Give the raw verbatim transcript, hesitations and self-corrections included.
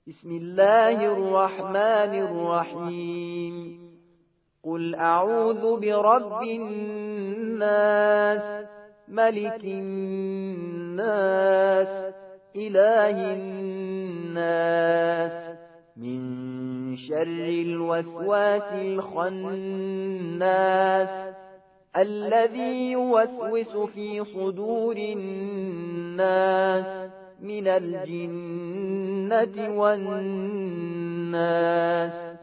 بسم الله الرحمن الرحيم قل أعوذ برب الناس ملك الناس إله الناس من شر الوسواس الخناس الذي يوسوس في صدور الناس من الجنة والناس